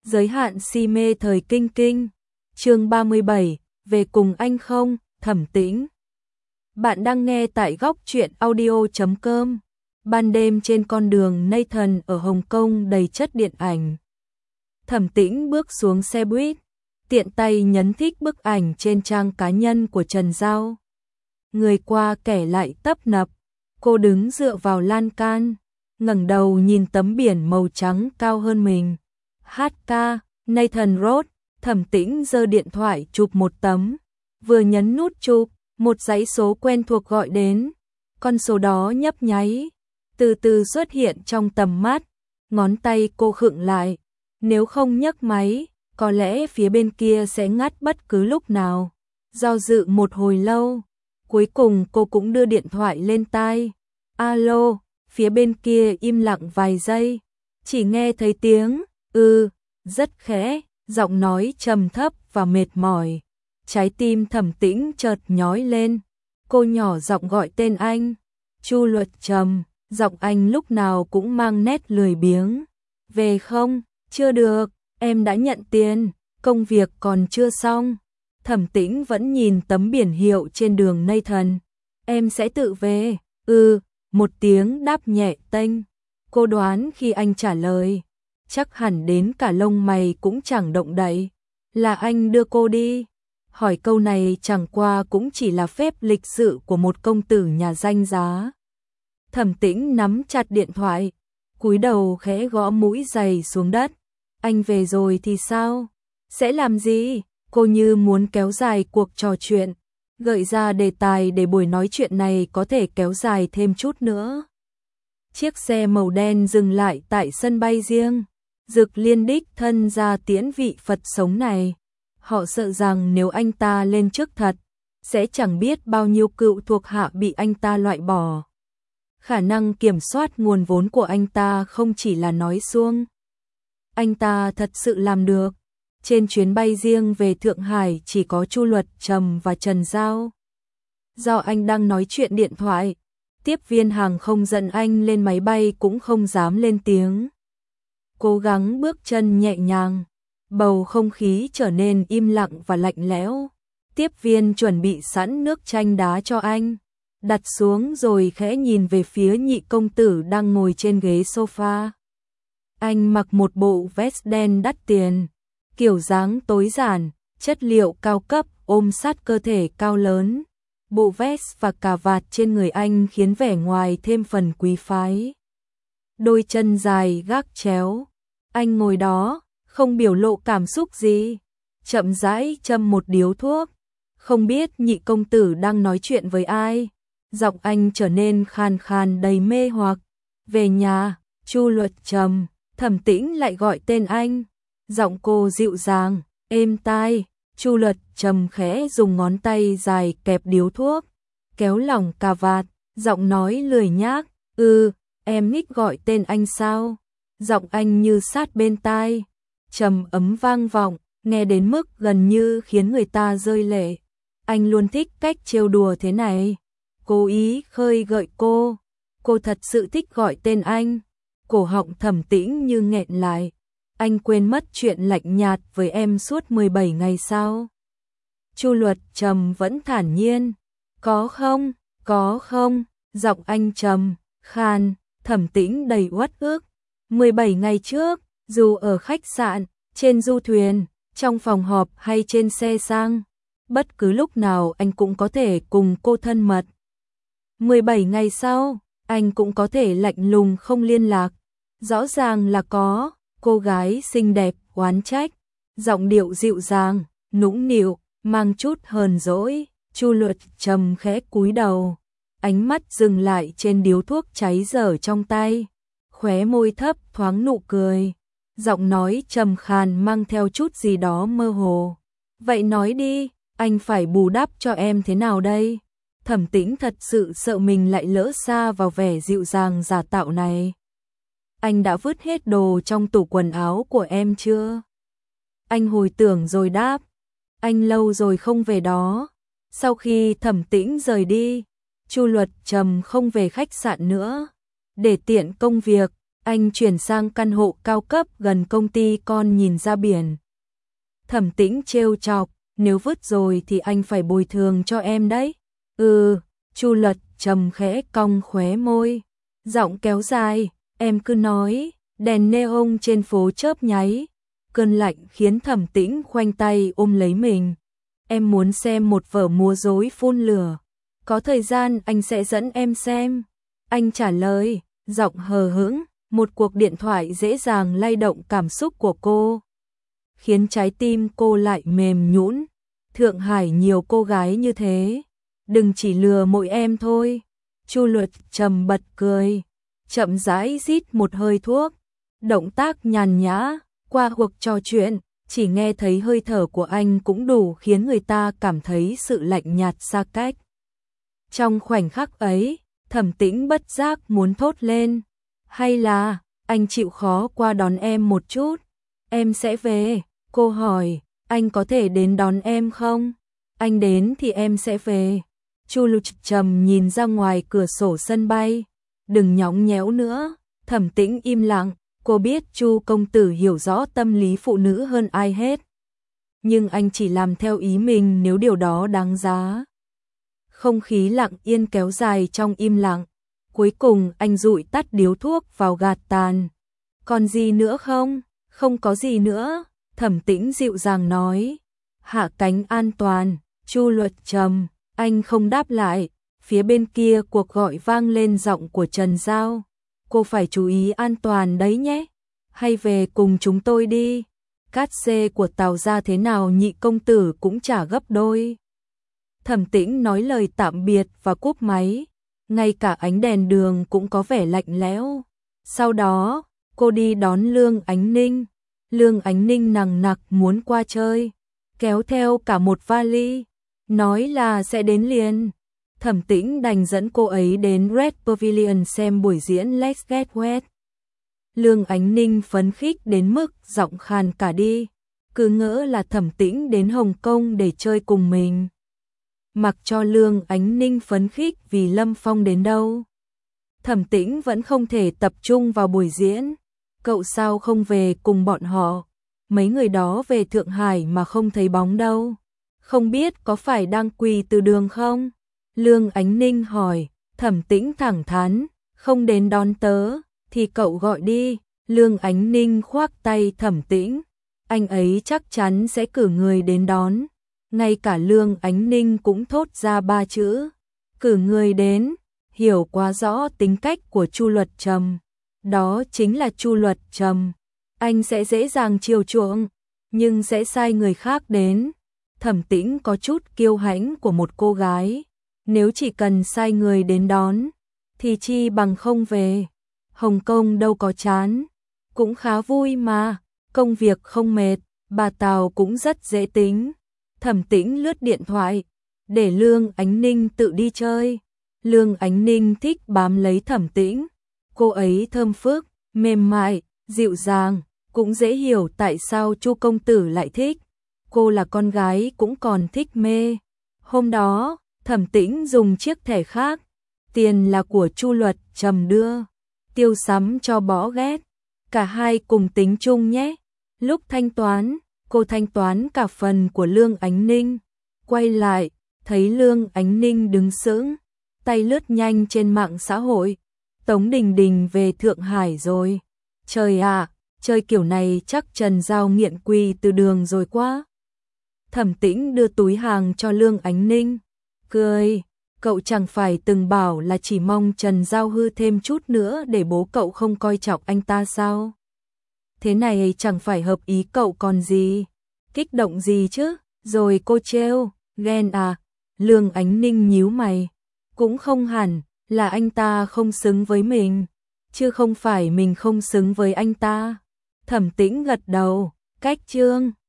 Giới hạn si mê thời kinh kinh. Chương 37, về cùng anh không, Thẩm Tĩnh. Bạn đang nghe tại góc truyện audio.com. Ban đêm trên con đường Nathan ở Hồng Kông đầy chất điện ảnh. Thẩm Tĩnh bước xuống xe buýt, tiện tay nhấn thích bức ảnh trên trang cá nhân của Trần Giao. Người qua kẻ lại tấp nập, cô đứng dựa vào lan can, ngẩng đầu nhìn tấm biển màu trắng cao hơn mình. HK, Nathan Road. Thẩm Tĩnh giơ điện thoại chụp một tấm, vừa nhấn nút chụp, một dãy số quen thuộc gọi đến. Con số đó nhấp nháy, từ từ xuất hiện trong tầm mắt, ngón tay cô khựng lại. Nếu không nhấc máy, có lẽ phía bên kia sẽ ngắt bất cứ lúc nào. Do dự một hồi lâu, cuối cùng cô cũng đưa điện thoại lên tai. Alo, phía bên kia im lặng vài giây, chỉ nghe thấy tiếng rất khẽ, giọng nói trầm thấp và mệt mỏi. Trái tim Thẩm Tĩnh chợt nhói lên, cô nhỏ giọng gọi tên anh. Chu Luật Trầm, giọng anh lúc nào cũng mang nét lười biếng. Về không? Chưa được, em đã nhận tiền, công việc còn chưa xong. Thẩm Tĩnh vẫn nhìn tấm biển hiệu trên đường Nathan. Em sẽ tự về. Một tiếng đáp nhẹ tênh. Cô đoán khi anh trả lời, chắc hẳn đến cả lông mày cũng chẳng động đậy. Là anh đưa cô đi. Hỏi câu này chẳng qua cũng chỉ là phép lịch sự của một công tử nhà danh giá. Thẩm Tĩnh nắm chặt điện thoại, cúi đầu khẽ gõ mũi giày xuống đất. Anh về rồi thì sao? Sẽ làm gì? Cô như muốn kéo dài cuộc trò chuyện, gợi ra đề tài để buổi nói chuyện này có thể kéo dài thêm chút nữa. Chiếc xe màu đen dừng lại tại sân bay riêng. Dực Liên đích thân ra tiễn vị Phật sống này. Họ sợ rằng nếu anh ta lên trước thật, sẽ chẳng biết bao nhiêu cựu thuộc hạ bị anh ta loại bỏ. Khả năng kiểm soát nguồn vốn của anh ta không chỉ là nói suông. Anh ta thật sự làm được. Trên chuyến bay riêng về Thượng Hải chỉ có Chu Luật Trầm và Trần Giao. Do anh đang nói chuyện điện thoại, tiếp viên hàng không dẫn anh lên máy bay cũng không dám lên tiếng. Cố gắng bước chân nhẹ nhàng, bầu không khí trở nên im lặng và lạnh lẽo. Tiếp viên chuẩn bị sẵn nước chanh đá cho anh, đặt xuống rồi khẽ nhìn về phía nhị công tử đang ngồi trên ghế sofa. Anh mặc một bộ vest đen đắt tiền, kiểu dáng tối giản, chất liệu cao cấp ôm sát cơ thể cao lớn. Bộ vest và cà vạt trên người anh khiến vẻ ngoài thêm phần quý phái. Đôi chân dài gác chéo, anh ngồi đó, không biểu lộ cảm xúc gì, chậm rãi châm một điếu thuốc. Không biết nhị công tử đang nói chuyện với ai, giọng anh trở nên khàn khàn đầy mê hoặc. Về nhà, Chu Luật Trầm. Thẩm Tĩnh lại gọi tên anh, giọng cô dịu dàng, êm tai. Chu Luật Trầm khẽ dùng ngón tay dài kẹp điếu thuốc, kéo lỏng cà vạt, giọng nói lười nhác. Em thích gọi tên anh sao? Giọng anh như sát bên tai, trầm ấm vang vọng, nghe đến mức gần như khiến người ta rơi lệ. Anh luôn thích cách trêu đùa thế này, cố ý khơi gợi cô. Cô thật sự thích gọi tên anh. Cổ họng Thẩm Tĩnh như nghẹn lại. Anh quên mất chuyện lạnh nhạt với em suốt 17 ngày sao? Chu Luật Trầm vẫn thản nhiên. Có không? Có không? Giọng anh trầm, khan. Thẩm Tĩnh đầy uất ức. 17 ngày trước, dù ở khách sạn, trên du thuyền, trong phòng họp hay trên xe sang, bất cứ lúc nào anh cũng có thể cùng cô thân mật. 17 ngày sau, anh cũng có thể lạnh lùng không liên lạc. Rõ ràng là có. Cô gái xinh đẹp oán trách, giọng điệu dịu dàng, nũng nịu, mang chút hờn dỗi. Chu Luật Trầm khẽ cúi đầu, ánh mắt dừng lại trên điếu thuốc cháy dở trong tay, khóe môi thấp thoáng nụ cười, giọng nói trầm khàn mang theo chút gì đó mơ hồ. Vậy nói đi, anh phải bù đắp cho em thế nào đây? Thẩm Tĩnh thật sự sợ mình lại lỡ xa vào vẻ dịu dàng giả tạo này. Anh đã vứt hết đồ trong tủ quần áo của em chưa? Anh hồi tưởng rồi đáp. Anh lâu rồi không về đó. Sau khi Thẩm Tĩnh rời đi, Chu Luật Trầm không về khách sạn nữa. Để tiện công việc, Anh chuyển sang căn hộ cao cấp gần công ty con nhìn ra biển. Thẩm Tĩnh trêu chọc, nếu vứt rồi thì anh phải bồi thường cho em đấy. Chu Luật trầm khẽ cong khóe môi, giọng kéo dài, em cứ nói. Đèn neon trên phố chớp nháy, cơn lạnh khiến Thẩm Tĩnh khoanh tay ôm lấy mình. Em muốn xem một vở múa rối phun lửa. Có thời gian anh sẽ dẫn em xem. Anh trả lời, giọng hờ hững, một cuộc điện thoại dễ dàng lay động cảm xúc của cô, khiến trái tim cô lại mềm nhũn. Thượng Hải nhiều cô gái như thế, đừng chỉ lừa mỗi em thôi. Chu Luật trầm bật cười, chậm rãi rít một hơi thuốc, động tác nhàn nhã. Qua cuộc trò chuyện, chỉ nghe thấy hơi thở của anh cũng đủ khiến người ta cảm thấy sự lạnh nhạt xa cách. Trong khoảnh khắc ấy, Thẩm Tĩnh bất giác muốn thốt lên, hay là anh chịu khó qua đón em một chút, em sẽ về. Cô hỏi, anh có thể đến đón em không? Anh đến thì em sẽ về. Chu Luật trầm nhìn ra ngoài cửa sổ sân bay, đừng nhõng nhẽo nữa. Thẩm Tĩnh im lặng, cô biết Chu công tử hiểu rõ tâm lý phụ nữ hơn ai hết. Nhưng anh chỉ làm theo ý mình nếu điều đó đáng giá. Không khí lặng yên kéo dài trong im lặng. Cuối cùng anh dụi tắt điếu thuốc vào gạt tàn. Còn gì nữa không? Không có gì nữa. Thẩm Tĩnh dịu dàng nói. Hạ cánh an toàn. Chu Luật trầm. Anh không đáp lại. Phía bên kia cuộc gọi vang lên giọng của Trần Giao. Cô phải chú ý an toàn đấy nhé. Hay về cùng chúng tôi đi. Cát xê của Tào gia thế nào nhị công tử cũng trả gấp đôi. Thẩm Tĩnh nói lời tạm biệt và cúp máy. Ngay cả ánh đèn đường cũng có vẻ lạnh lẽo. Sau đó, cô đi đón Lương Ánh Ninh. Lương Ánh Ninh nằng nặc muốn qua chơi, kéo theo cả một vali, nói là sẽ đến liền. Thẩm Tĩnh đành dẫn cô ấy đến Red Pavilion xem buổi diễn Let's Get Wet. Lương Ánh Ninh phấn khích đến mức giọng khàn cả đi, cứ ngỡ là Thẩm Tĩnh đến Hồng Kông để chơi cùng mình. Mặc cho Lương Ánh Ninh phấn khích vì Lâm Phong đến đâu, Thẩm Tĩnh vẫn không thể tập trung vào buổi diễn. Cậu sao không về cùng bọn họ? Mấy người đó về Thượng Hải mà không thấy bóng đâu. Không biết có phải đang quỳ từ đường không? Lương Ánh Ninh hỏi. Thẩm Tĩnh thẳng thắn, không đến đón tớ thì cậu gọi đi. Lương Ánh Ninh khoác tay Thẩm Tĩnh, anh ấy chắc chắn sẽ cử người đến đón. Ngay cả Lương Ánh Ninh cũng thốt ra 3 chữ, cử người đến, hiểu quá rõ tính cách của Chu Luật Trầm. Đó chính là Chu Luật Trầm, anh sẽ dễ dàng chiều chuộng, nhưng sẽ sai người khác đến. Thẩm Tĩnh có chút kiêu hãnh của một cô gái, nếu chỉ cần sai người đến đón, thì chi bằng không về. Hồng Kông đâu có chán, cũng khá vui mà, công việc không mệt, bà Tào cũng rất dễ tính. Thẩm Tĩnh lướt điện thoại, để Lương Ánh Ninh tự đi chơi. Lương Ánh Ninh thích bám lấy Thẩm Tĩnh, cô ấy thơm phức, mềm mại, dịu dàng, cũng dễ hiểu tại sao Chu công tử lại thích. Cô là con gái cũng còn thích mê. Hôm đó, Thẩm Tĩnh dùng chiếc thẻ khác, tiền là của Chu Luật Trầm đưa, tiêu sắm cho bõ ghét. Cả hai cùng tính chung nhé. Lúc thanh toán, cô thanh toán cả phần của Lương Ánh Ninh. Quay lại, thấy Lương Ánh Ninh đứng sững, tay lướt nhanh trên mạng xã hội. Tống Đình Đình về Thượng Hải rồi. Trời ạ, chơi kiểu này chắc Trần Giao nghiện quỳ từ đường rồi quá. Thẩm Tĩnh đưa túi hàng cho Lương Ánh Ninh, cười, cậu chẳng phải từng bảo là chỉ mong Trần Giao hư thêm chút nữa để bố cậu không coi trọng anh ta sao? Thế này chẳng phải hợp ý cậu còn gì, kích động gì chứ? Rồi cô trêu, ghen à? Lương Ánh Ninh nhíu mày, cũng không hẳn, là anh ta không xứng với mình, chứ không phải mình không xứng với anh ta. Thẩm Tĩnh gật đầu, cách chương